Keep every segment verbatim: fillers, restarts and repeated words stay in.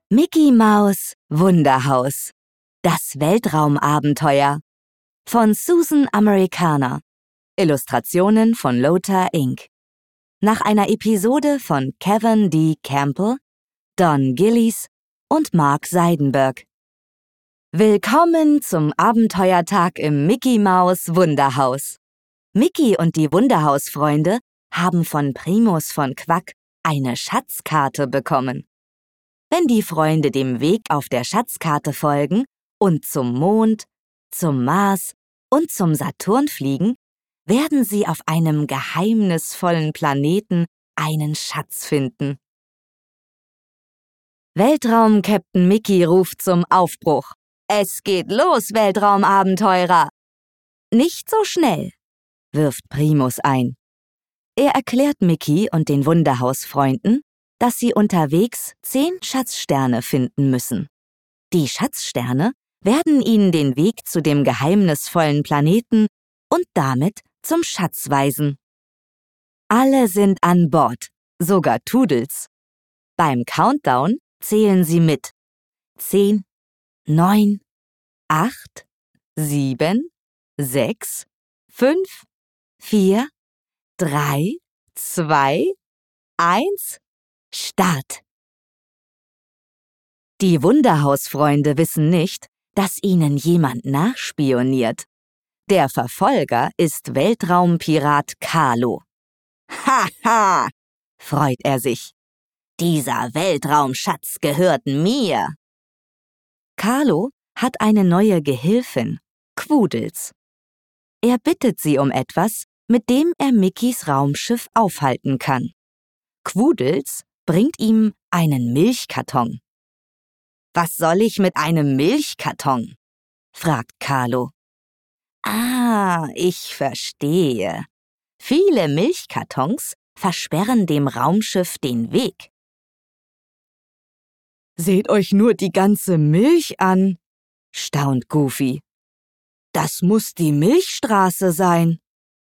Mickey Maus Wunderhaus. Das Weltraumabenteuer von Susan Americana. Illustrationen von Lothar Inc. Nach einer Episode von Kevin D. Campbell, Don Gillies und Mark Seidenberg. Willkommen zum Abenteuertag im Mickey Maus Wunderhaus. Mickey und die Wunderhausfreunde haben von Primus von Quack eine Schatzkarte bekommen. Wenn die Freunde dem Weg auf der Schatzkarte folgen und zum Mond, zum Mars und zum Saturn fliegen, werden sie auf einem geheimnisvollen Planeten einen Schatz finden. Weltraum-Captain Mickey ruft zum Aufbruch. Es geht los, Weltraumabenteurer! Nicht so schnell, wirft Primus ein. Er erklärt Mickey und den Wunderhausfreunden, dass sie unterwegs zehn Schatzsterne finden müssen. Die Schatzsterne werden ihnen den Weg zu dem geheimnisvollen Planeten und damit zum Schatz weisen. Alle sind an Bord, sogar Toodles. Beim Countdown zählen sie mit. Zehn, neun, acht, sieben, sechs, fünf, vier, drei, zwei, eins, Start! Die Wunderhausfreunde wissen nicht, dass ihnen jemand nachspioniert. Der Verfolger ist Weltraumpirat Carlo. Haha, freut er sich. Dieser Weltraumschatz gehört mir. Carlo hat eine neue Gehilfin, Quoodles. Er bittet sie um etwas, mit dem er Mickeys Raumschiff aufhalten kann. Quoodles bringt ihm einen Milchkarton. »Was soll ich mit einem Milchkarton?« fragt Carlo. »Ah, ich verstehe. Viele Milchkartons versperren dem Raumschiff den Weg.« »Seht euch nur die ganze Milch an«, staunt Goofy. »Das muss die Milchstraße sein.«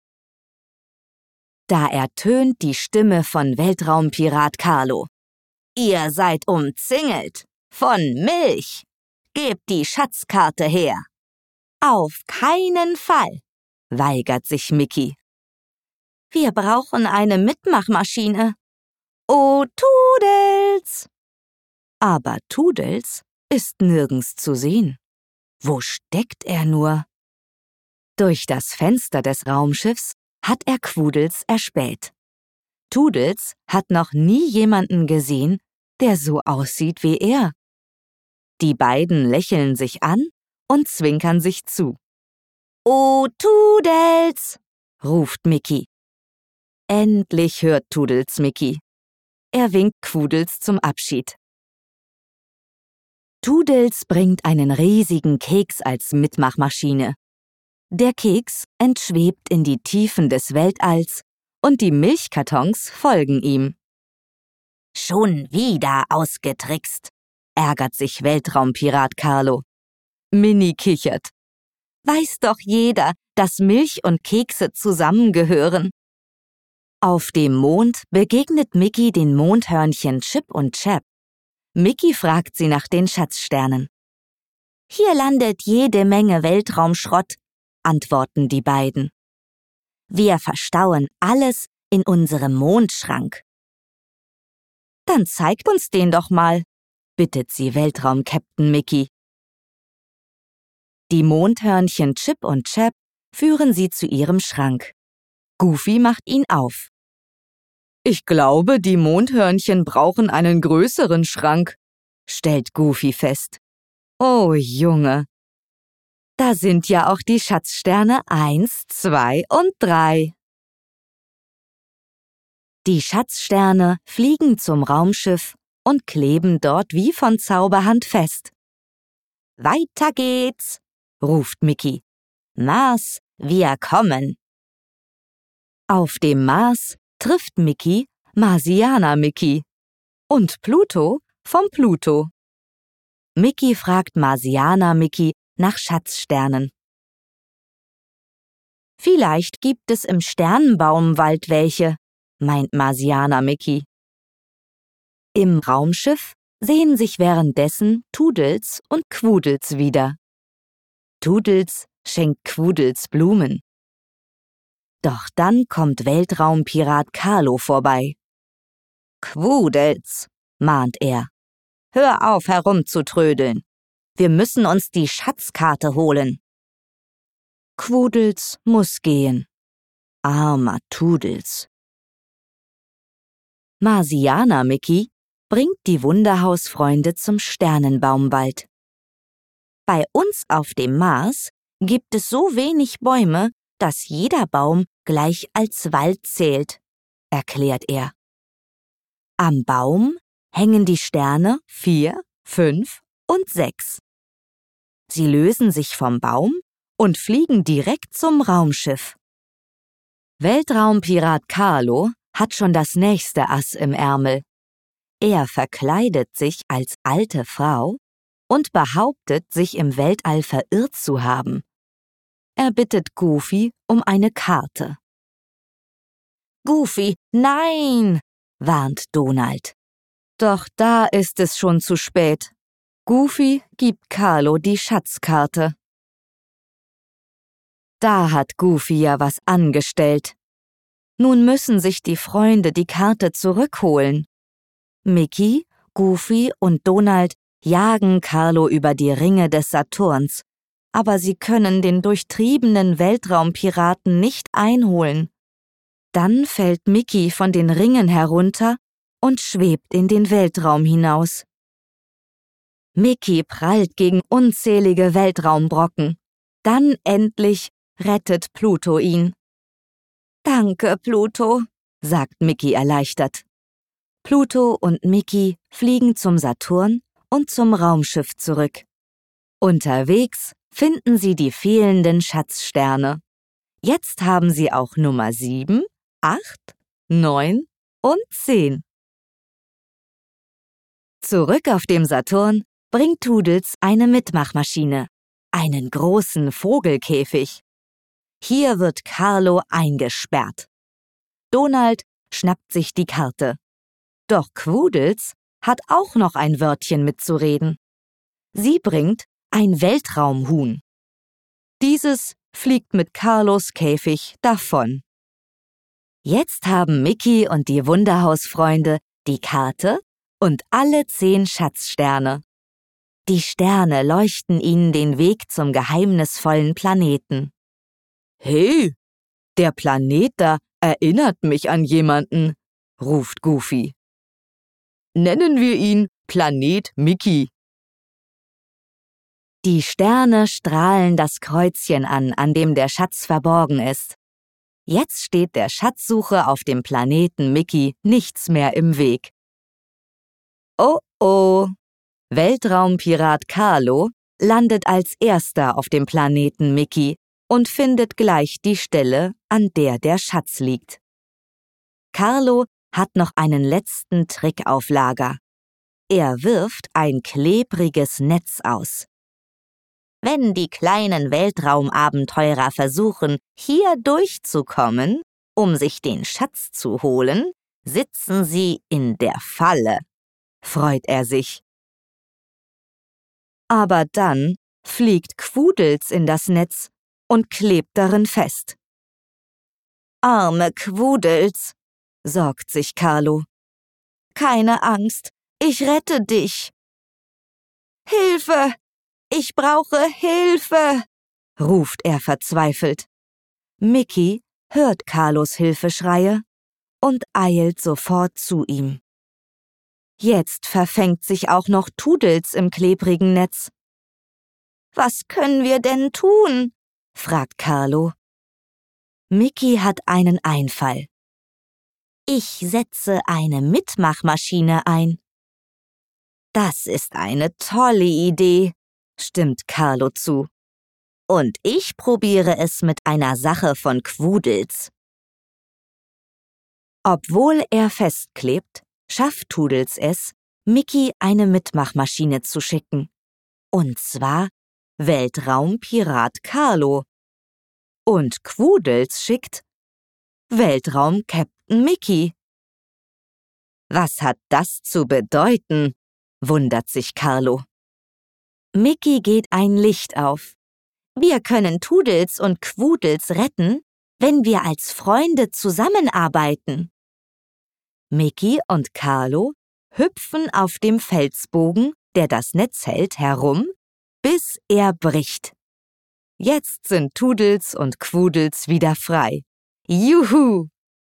Da ertönt die Stimme von Weltraumpirat Carlo. »Ihr seid umzingelt von Milch. Gebt die Schatzkarte her.« »Auf keinen Fall«, weigert sich Mickey. »Wir brauchen eine Mitmachmaschine.« »Oh, Toodles!« Aber Toodles ist nirgends zu sehen. Wo steckt er nur? Durch das Fenster des Raumschiffs hat er Quoodles erspäht. Toodles hat noch nie jemanden gesehen, der so aussieht wie er. Die beiden lächeln sich an und zwinkern sich zu. »Oh, Toodles!« ruft Mickey. Endlich hört Toodles Mickey. Er winkt Quoodles zum Abschied. Toodles bringt einen riesigen Keks als Mitmachmaschine. Der Keks entschwebt in die Tiefen des Weltalls und die Milchkartons folgen ihm. »Schon wieder ausgetrickst«, ärgert sich Weltraumpirat Carlo. Minnie kichert. »Weiß doch jeder, dass Milch und Kekse zusammengehören.« Auf dem Mond begegnet Mickey den Mondhörnchen Chip und Chap. Mickey fragt sie nach den Schatzsternen. »Hier landet jede Menge Weltraumschrott«, antworten die beiden. »Wir verstauen alles in unserem Mondschrank.« »Dann zeigt uns den doch mal«, bittet sie Weltraum-Captain Mickey. Die Mondhörnchen Chip und Chap führen sie zu ihrem Schrank. Goofy macht ihn auf. »Ich glaube, die Mondhörnchen brauchen einen größeren Schrank«, stellt Goofy fest. »Oh Junge, da sind ja auch die Schatzsterne eins, zwei und drei.« Die Schatzsterne fliegen zum Raumschiff und kleben dort wie von Zauberhand fest. »Weiter geht's«, ruft Mickey. »Mars, wir kommen.« Auf dem Mars trifft Mickey Marsianer Mickey und Pluto vom Pluto. Mickey fragt Marsianer Mickey nach Schatzsternen. »Vielleicht gibt es im Sternenbaumwald welche«, meint Marsianer Mickey. Im Raumschiff sehen sich währenddessen Tudels und Quudels wieder. Tudels schenkt Quudels Blumen. Doch dann kommt Weltraumpirat Carlo vorbei. »Quudels«, mahnt er, »hör auf herumzutrödeln. Wir müssen uns die Schatzkarte holen.« Quudels muss gehen. Armer Tudels. Marsianer Mickey bringt die Wunderhausfreunde zum Sternenbaumwald. Bei uns auf dem Mars gibt es so wenig Bäume, dass jeder Baum gleich als Wald zählt, erklärt er. Am Baum hängen die Sterne vier, fünf und sechs. Sie lösen sich vom Baum und fliegen direkt zum Raumschiff. Weltraumpirat Carlo hat schon das nächste Ass im Ärmel. Er verkleidet sich als alte Frau und behauptet, sich im Weltall verirrt zu haben. Er bittet Goofy um eine Karte. »Goofy, nein«, warnt Donald. Doch da ist es schon zu spät. Goofy gibt Carlo die Schatzkarte. Da hat Goofy ja was angestellt. Nun müssen sich die Freunde die Karte zurückholen. Mickey, Goofy und Donald jagen Carlo über die Ringe des Saturns, aber sie können den durchtriebenen Weltraumpiraten nicht einholen. Dann fällt Mickey von den Ringen herunter und schwebt in den Weltraum hinaus. Mickey prallt gegen unzählige Weltraumbrocken. Dann endlich rettet Pluto ihn. »Danke, Pluto«, sagt Mickey erleichtert. Pluto und Mickey fliegen zum Saturn und zum Raumschiff zurück. Unterwegs finden sie die fehlenden Schatzsterne. Jetzt haben sie auch Nummer sieben, acht, neun und zehn. Zurück auf dem Saturn bringt Tudels eine Mitmachmaschine, einen großen Vogelkäfig. Hier wird Carlo eingesperrt. Donald schnappt sich die Karte. Doch Quudels hat auch noch ein Wörtchen mitzureden. Sie bringt ein Weltraumhuhn. Dieses fliegt mit Carlos Käfig davon. Jetzt haben Mickey und die Wunderhausfreunde die Karte und alle zehn Schatzsterne. Die Sterne leuchten ihnen den Weg zum geheimnisvollen Planeten. »Hey, der Planet da erinnert mich an jemanden«, ruft Goofy. »Nennen wir ihn Planet Mickey.« Die Sterne strahlen das Kreuzchen an, an dem der Schatz verborgen ist. Jetzt steht der Schatzsuche auf dem Planeten Mickey nichts mehr im Weg. Oh oh, Weltraumpirat Carlo landet als erster auf dem Planeten Mickey und findet gleich die Stelle, an der der Schatz liegt. Carlo hat noch einen letzten Trick auf Lager. Er wirft ein klebriges Netz aus. Wenn die kleinen Weltraumabenteurer versuchen, hier durchzukommen, um sich den Schatz zu holen, sitzen sie in der Falle, freut er sich. Aber dann fliegt Quudels in das Netz und klebt darin fest. »Arme Quudels«, sorgt sich Carlo. »Keine Angst, ich rette dich.« »Hilfe! Ich brauche Hilfe«, ruft er verzweifelt. Mickey hört Carlos Hilfeschreie und eilt sofort zu ihm. Jetzt verfängt sich auch noch Tudels im klebrigen Netz. »Was können wir denn tun?«, fragt Carlo. Mickey hat einen Einfall. »Ich setze eine Mitmachmaschine ein.« »Das ist eine tolle Idee«, stimmt Carlo zu. »Und ich probiere es mit einer Sache von Quudels.« Obwohl er festklebt, schafft Tudels es, Mickey eine Mitmachmaschine zu schicken. Und zwar Weltraumpirat Carlo. Und Quudels schickt Weltraum-Captain Mickey. Was hat das zu bedeuten? wundert sich Carlo. Mickey geht ein Licht auf. Wir können Toodles und Quoodles retten, wenn wir als Freunde zusammenarbeiten. Mickey und Carlo hüpfen auf dem Felsbogen, der das Netz hält, herum, bis er bricht. Jetzt sind Toodles und Quoodles wieder frei. Juhu!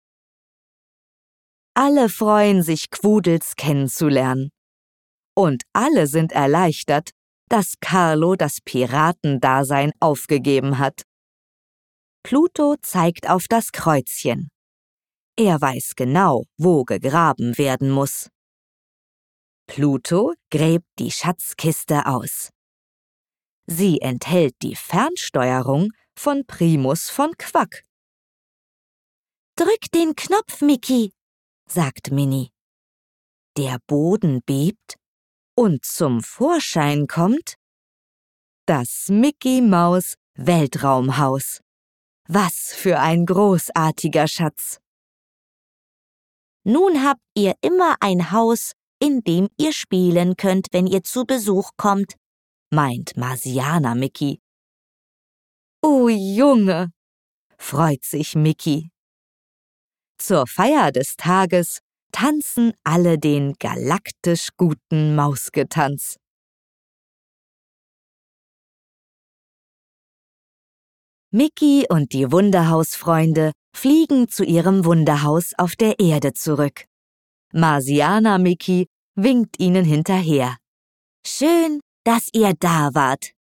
Alle freuen sich, Quoodles kennenzulernen. Und alle sind erleichtert, dass Carlo das Piratendasein aufgegeben hat. Pluto zeigt auf das Kreuzchen. Er weiß genau, wo gegraben werden muss. Pluto gräbt die Schatzkiste aus. Sie enthält die Fernsteuerung von Primus von Quack. »Drück den Knopf, Mickey«, sagt Minnie. Der Boden bebt und zum Vorschein kommt das Mickey-Maus-Weltraumhaus. Was für ein großartiger Schatz! Nun habt ihr immer ein Haus, in dem ihr spielen könnt, wenn ihr zu Besuch kommt, meint Marsianer Mickey. »Oh Junge«, freut sich Mickey. Zur Feier des Tages tanzen alle den galaktisch guten Mausgetanz. Mickey und die Wunderhausfreunde fliegen zu ihrem Wunderhaus auf der Erde zurück. Marsianer Mickey winkt ihnen hinterher. »Schön, dass ihr da wart.